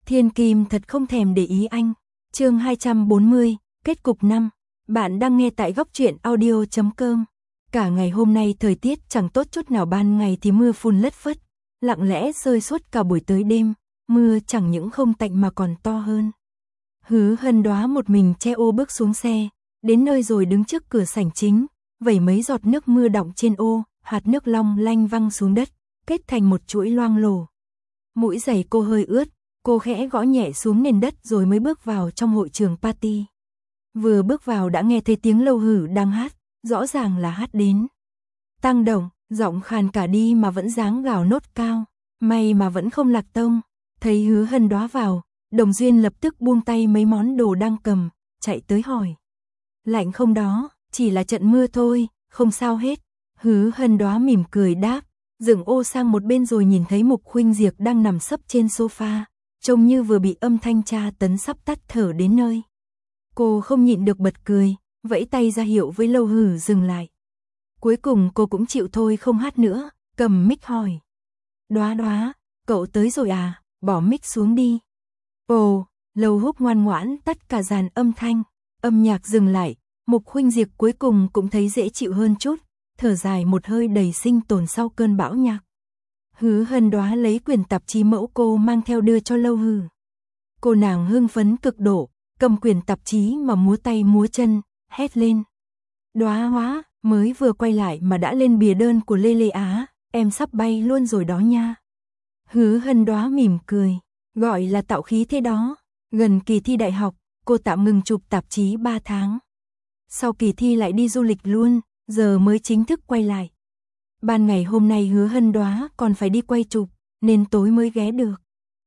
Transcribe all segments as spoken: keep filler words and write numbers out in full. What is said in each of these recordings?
Thiên Kim thật không thèm để ý anh. Chương hai trăm bốn mươi, kết cục năm. Bạn đang nghe tại góc truyện audio chấm com. Cả ngày hôm nay thời tiết chẳng tốt chút nào, ban ngày thì mưa phùn lất phất, lặng lẽ rơi suốt cả buổi tới đêm, mưa chẳng những không tạnh mà còn to hơn. Hứa Hân Đoá một mình che ô bước xuống xe, đến nơi rồi đứng trước cửa sảnh chính, vẩy mấy giọt nước mưa đọng trên ô, hạt nước long lanh văng xuống đất, kết thành một chuỗi loang lổ. Mũi giày cô hơi ướt, cô khẽ gõ nhẹ xuống nền đất rồi mới bước vào trong hội trường party. Vừa bước vào đã nghe thấy tiếng Lâu Hử đang hát, rõ ràng là hát đến tăng động, giọng khàn cả đi mà vẫn dáng gào nốt cao, may mà vẫn không lạc tông. Thấy Hứa Hân Đoá vào, Đồng Duyên lập tức buông tay mấy món đồ đang cầm, chạy tới hỏi. Lạnh không đó, chỉ là trận mưa thôi, không sao hết. Hứa Hân Đoá mỉm cười đáp, dựng ô sang một bên rồi nhìn thấy Mục Khuynh Diệp đang nằm sấp trên sofa, trông như vừa bị âm thanh tra tấn sắp tắt thở đến nơi. Cô không nhịn được bật cười, vẫy tay ra hiệu với Lâu Hử dừng lại. Cuối cùng cô cũng chịu thôi không hát nữa, cầm mic hỏi. Đoá Đoá, cậu tới rồi à, bỏ mic xuống đi. Ồ, Lâu Húc ngoan ngoãn tắt cả dàn âm thanh, âm nhạc dừng lại, Mục Khuynh Diệp cuối cùng cũng thấy dễ chịu hơn chút, thở dài một hơi đầy sinh tồn sau cơn bão nhạc. Hứa Hân Đoá lấy quyển tạp chí mẫu cô mang theo đưa cho Lâu Hử. Cô nàng hưng phấn cực độ, cầm quyển tạp chí mà múa tay múa chân, hét lên. Đoá Hóa, mới vừa quay lại mà đã lên bìa đơn của Lê Lê Á, em sắp bay luôn rồi đó nha. Hứa Hân Đoá mỉm cười, gọi là tạo khí thế đó. Gần kỳ thi đại học, cô tạm ngừng chụp tạp chí ba tháng. Sau kỳ thi lại đi du lịch luôn, giờ mới chính thức quay lại. Ban ngày hôm nay Hứa Hân Đoá còn phải đi quay chụp, nên tối mới ghé được.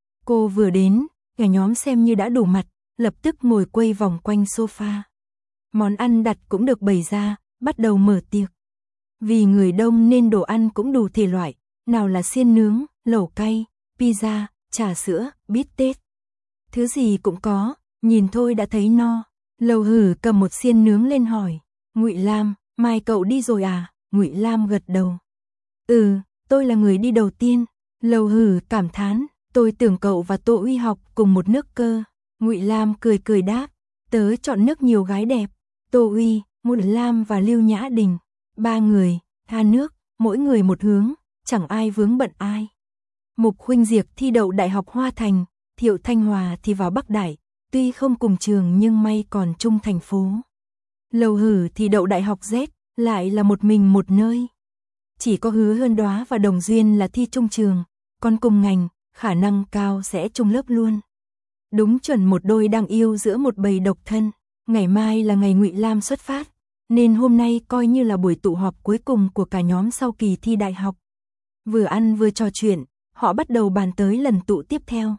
Cô vừa đến, cả nhóm xem như đã đủ mặt, lập tức ngồi quây vòng quanh sofa. Món ăn đặt cũng được bày ra, bắt đầu mở tiệc. Vì người đông nên đồ ăn cũng đủ thể loại, nào là xiên nướng, lẩu cay, pizza, trà sữa, bít tết. Thứ gì cũng có, nhìn thôi đã thấy no. Lâu Hử cầm một xiên nướng lên hỏi, Ngụy Lam, mai cậu đi rồi à? Ngụy Lam gật đầu. Ừ, tôi là người đi đầu tiên. Lâu Hử cảm thán, tôi tưởng cậu và Tô Uy học cùng một nước cơ. Ngụy Lam cười cười đáp, tớ chọn nước nhiều gái đẹp, Tô Uy, Ngụy Lam và Lưu Nhã Đình. Ba người, tha nước, mỗi người một hướng, chẳng ai vướng bận ai. Mục Khuynh Diệp thi đậu Đại học Hoa Thành, Thiệu Thanh Hòa thì vào Bắc Đại, tuy không cùng trường nhưng may còn chung thành phố. Lâu Hử thì đậu Đại học Z, lại là một mình một nơi. Chỉ có Hứa Hân Đoá và Đồng Duyên là thi chung trường, còn cùng ngành, khả năng cao sẽ chung lớp luôn. Đúng chuẩn một đôi đang yêu giữa một bầy độc thân. Ngày mai là ngày Ngụy Lam xuất phát, nên hôm nay coi như là buổi tụ họp cuối cùng của cả nhóm sau kỳ thi đại học. Vừa ăn vừa trò chuyện, họ bắt đầu bàn tới lần tụ tiếp theo.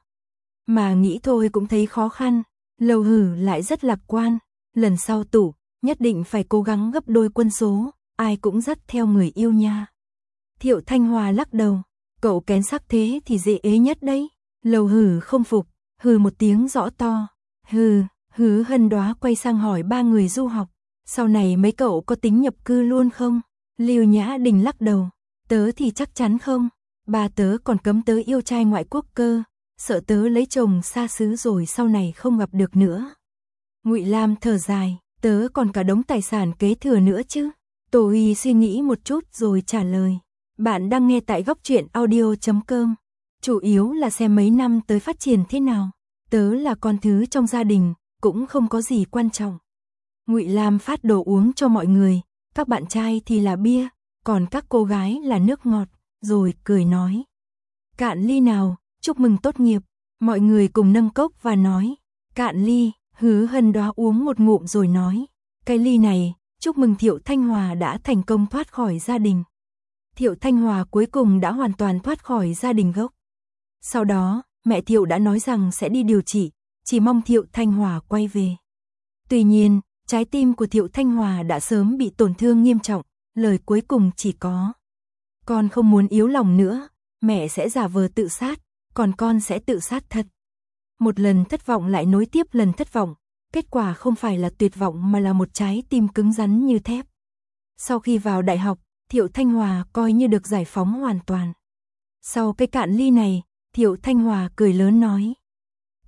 Mà nghĩ thôi cũng thấy khó khăn, Lâu Hử lại rất lạc quan, lần sau tụ, nhất định phải cố gắng gấp đôi quân số, ai cũng dắt theo người yêu nha. Thiệu Thanh Hòa lắc đầu, cậu kén sắc thế thì dễ ế nhất đấy. Lâu Hử không phục, hừ một tiếng rõ to. Hừ, Hứa Hân Đoá quay sang hỏi ba người du học, sau này mấy cậu có tính nhập cư luôn không? Lưu Nhã Đình lắc đầu, tớ thì chắc chắn không, ba tớ còn cấm tớ yêu trai ngoại quốc cơ, sợ tớ lấy chồng xa xứ rồi sau này không gặp được nữa. Ngụy Lam thở dài, tớ còn cả đống tài sản kế thừa nữa chứ. Tô Uy suy nghĩ một chút rồi trả lời, bạn đang nghe tại góc truyện audio chấm com, chủ yếu là xem mấy năm tới phát triển thế nào, tớ là con thứ trong gia đình, cũng không có gì quan trọng. Ngụy Lam phát đồ uống cho mọi người, các bạn trai thì là bia, còn các cô gái là nước ngọt, rồi cười nói. Cạn ly nào, chúc mừng tốt nghiệp, mọi người cùng nâng cốc và nói. Cạn ly, Hứa Hân Đoá uống một ngụm rồi nói. Cái ly này, chúc mừng Thiệu Thanh Hòa đã thành công thoát khỏi gia đình. Thiệu Thanh Hòa cuối cùng đã hoàn toàn thoát khỏi gia đình gốc. Sau đó, mẹ Thiệu đã nói rằng sẽ đi điều trị, chỉ mong Thiệu Thanh Hòa quay về. Tuy nhiên, trái tim của Thiệu Thanh Hòa đã sớm bị tổn thương nghiêm trọng, lời cuối cùng chỉ có. Con không muốn yếu lòng nữa, mẹ sẽ giả vờ tự sát, còn con sẽ tự sát thật. Một lần thất vọng lại nối tiếp lần thất vọng, kết quả không phải là tuyệt vọng mà là một trái tim cứng rắn như thép. Sau khi vào đại học, Thiệu Thanh Hòa coi như được giải phóng hoàn toàn. Sau cái cạn ly này, Thiệu Thanh Hòa cười lớn nói.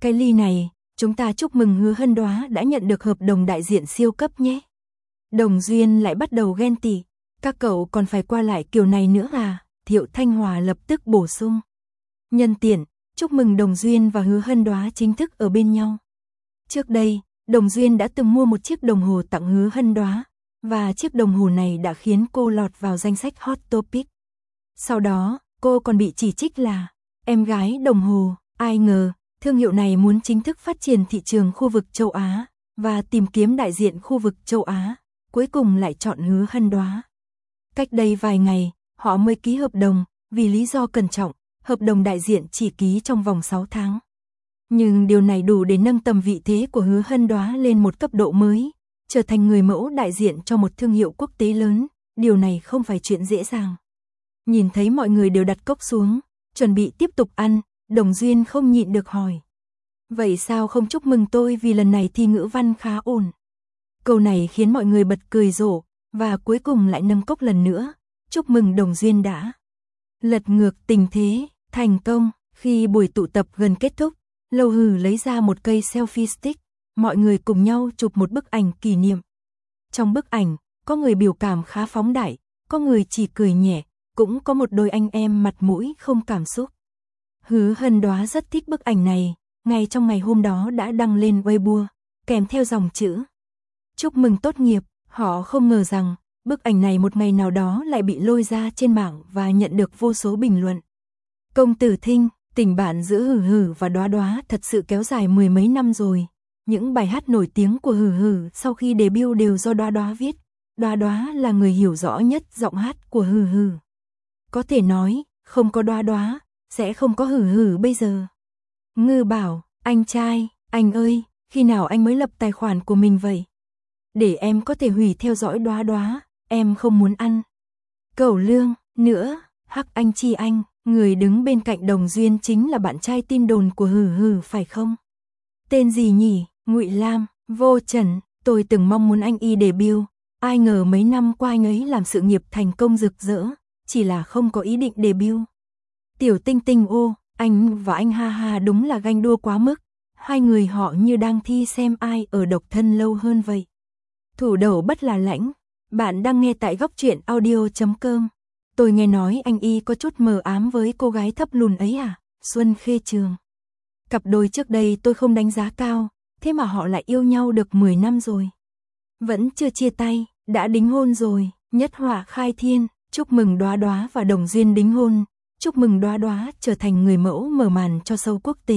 cái ly này, chúng ta chúc mừng Hứa Hân Đoá đã nhận được hợp đồng đại diện siêu cấp nhé. Đồng Duyên lại bắt đầu ghen tị, các cậu còn phải qua lại kiểu này nữa à? Thiệu Thanh Hòa lập tức bổ sung. Nhân tiện, chúc mừng Đồng Duyên và Hứa Hân Đoá chính thức ở bên nhau. Trước đây, Đồng Duyên đã từng mua một chiếc đồng hồ tặng Hứa Hân Đoá, và chiếc đồng hồ này đã khiến cô lọt vào danh sách Hot Topic. Sau đó, cô còn bị chỉ trích là em gái đồng hồ, ai ngờ, thương hiệu này muốn chính thức phát triển thị trường khu vực châu Á, và tìm kiếm đại diện khu vực châu Á, cuối cùng lại chọn Hứa Hân Đoá. Cách đây vài ngày, họ mới ký hợp đồng, vì lý do cẩn trọng, hợp đồng đại diện chỉ ký trong vòng sáu tháng. Nhưng điều này đủ để nâng tầm vị thế của Hứa Hân Đoá lên một cấp độ mới, trở thành người mẫu đại diện cho một thương hiệu quốc tế lớn, điều này không phải chuyện dễ dàng. Nhìn thấy mọi người đều đặt cốc xuống, chuẩn bị tiếp tục ăn, Đồng Duyên không nhịn được hỏi. Vậy sao không chúc mừng tôi vì lần này thi ngữ văn khá ổn? Câu này khiến mọi người bật cười rộ, và cuối cùng lại nâng cốc lần nữa, chúc mừng Đồng Duyên đã lật ngược tình thế, thành công. Khi buổi tụ tập gần kết thúc, Lâu Hử lấy ra một cây selfie stick, mọi người cùng nhau chụp một bức ảnh kỷ niệm. Trong bức ảnh, có người biểu cảm khá phóng đại, có người chỉ cười nhẹ, cũng có một đôi anh em mặt mũi không cảm xúc. Hứa Hân Đoá rất thích bức ảnh này, ngay trong ngày hôm đó đã đăng lên Weibo, kèm theo dòng chữ chúc mừng tốt nghiệp. Họ không ngờ rằng, bức ảnh này một ngày nào đó lại bị lôi ra trên mạng và nhận được vô số bình luận. Công tử Thinh, tình bạn giữa Hử Hử và Đoá Đoá thật sự kéo dài mười mấy năm rồi. Những bài hát nổi tiếng của Hử Hử sau khi debut đều do Đoá Đoá viết. Đoá Đoá là người hiểu rõ nhất giọng hát của Hử Hử. Có thể nói, không có Đoá Đoá, sẽ không có Hử Hử bây giờ. Ngư bảo, anh trai, anh ơi, khi nào anh mới lập tài khoản của mình vậy? Để em có thể hủy theo dõi Đoá Đoá, em không muốn ăn cẩu lương nữa. Hắc Anh Chi Anh, người đứng bên cạnh Đồng Duyên chính là bạn trai tin đồn của Hử Hử phải không? Tên gì nhỉ? Ngụy Lam. Vô Trần, tôi từng mong muốn anh y debut, ai ngờ mấy năm qua anh ấy làm sự nghiệp thành công rực rỡ, chỉ là không có ý định debut. Tiểu Tinh Tinh ô, anh và anh Ha Ha đúng là ganh đua quá mức, hai người họ như đang thi xem ai ở độc thân lâu hơn vậy. Thủ đầu bất là lãnh, bạn đang nghe tại góc truyện audio chấm com. Tôi nghe nói anh y có chút mờ ám với cô gái thấp lùn ấy à? Xuân Khê Trường. Cặp đôi trước đây tôi không đánh giá cao, thế mà họ lại yêu nhau được mười năm rồi. Vẫn chưa chia tay, đã đính hôn rồi. Nhất Họa khai thiên, chúc mừng Đoá Đoá và Đồng Duyên đính hôn, chúc mừng Đoá Đoá trở thành người mẫu mở màn cho show quốc tế.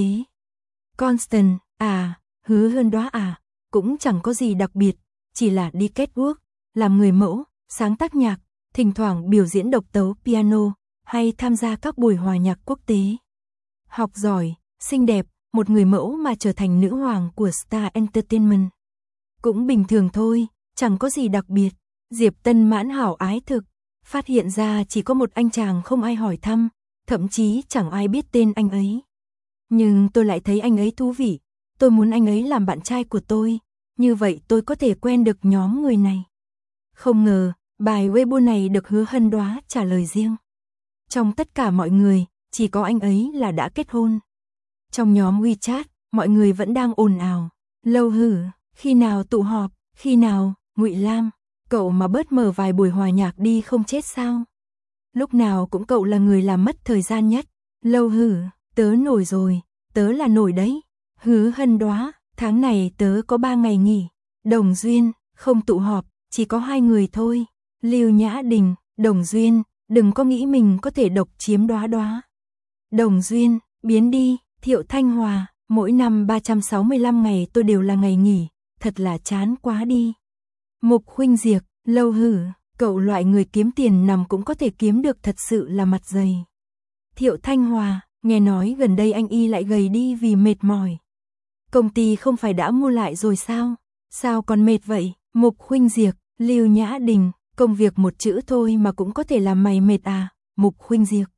Constant, à, Hứa Hân Đoá à, cũng chẳng có gì đặc biệt, chỉ là đi catwalk, làm người mẫu, sáng tác nhạc, thỉnh thoảng biểu diễn độc tấu piano, hay tham gia các buổi hòa nhạc quốc tế. Học giỏi, xinh đẹp, một người mẫu mà trở thành nữ hoàng của Star Entertainment. Cũng bình thường thôi, chẳng có gì đặc biệt. Diệp Tân Mãn hảo ái thực, phát hiện ra chỉ có một anh chàng không ai hỏi thăm, thậm chí chẳng ai biết tên anh ấy. Nhưng tôi lại thấy anh ấy thú vị, tôi muốn anh ấy làm bạn trai của tôi, như vậy tôi có thể quen được nhóm người này. Không ngờ, bài Weibo này được Hứa Hân Đoá trả lời riêng. Trong tất cả mọi người, chỉ có anh ấy là đã kết hôn. Trong nhóm WeChat, mọi người vẫn đang ồn ào. Lâu Hử, khi nào tụ họp, khi nào? Ngụy Lam, cậu mà bớt mở vài buổi hòa nhạc đi không chết sao? Lúc nào cũng cậu là người làm mất thời gian nhất. Lâu Hử, tớ nổi rồi, tớ là nổi đấy. Hứa Hân Đoá, tháng này tớ có ba ngày nghỉ. Đồng Duyên, không tụ họp, chỉ có hai người thôi. Lưu Nhã Đình, Đồng Duyên, đừng có nghĩ mình có thể độc chiếm Đoá Đoá. Đồng Duyên, biến đi. Thiệu Thanh Hòa, mỗi năm ba trăm sáu mươi lăm ngày tôi đều là ngày nghỉ, thật là chán quá đi. Mục Khuynh Diệp, Lâu Hử, cậu loại người kiếm tiền nằm cũng có thể kiếm được, thật sự là mặt dày. Thiệu Thanh Hòa, nghe nói gần đây anh y lại gầy đi vì mệt mỏi. Công ty không phải đã mua lại rồi sao? Sao còn mệt vậy? Mục Khuynh Diệp, Lưu Nhã Đình, công việc một chữ thôi mà cũng có thể làm mày mệt à? Mục Khuynh Diệp.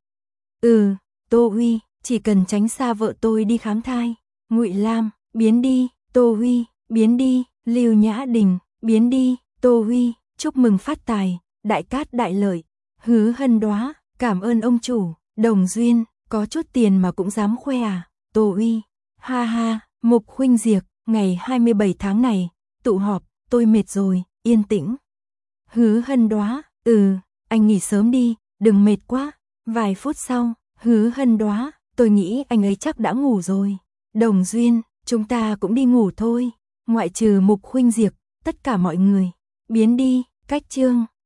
Ừ, Tô Huy, chỉ cần tránh xa vợ tôi đi khám thai. Ngụy Lam, biến đi. Tô Huy, biến đi. Lưu Nhã Đình, biến đi. Tô Huy, chúc mừng phát tài, đại cát đại lợi. Hứa Hân Đoá, cảm ơn ông chủ. Đồng Duyên, có chút tiền mà cũng dám khoe à? Tô Huy, Ha ha, Mục Khuynh Diệp, ngày hai mươi bảy tháng này, tụ họp, tôi mệt rồi, yên tĩnh. Hứa Hân Đoá, ừ, anh nghỉ sớm đi, đừng mệt quá. Vài phút sau, Hứa Hân Đoá, tôi nghĩ anh ấy chắc đã ngủ rồi. Đồng Duyên, chúng ta cũng đi ngủ thôi. Ngoại trừ Mục Khuynh Diệp, tất cả mọi người, biến đi, cách chương.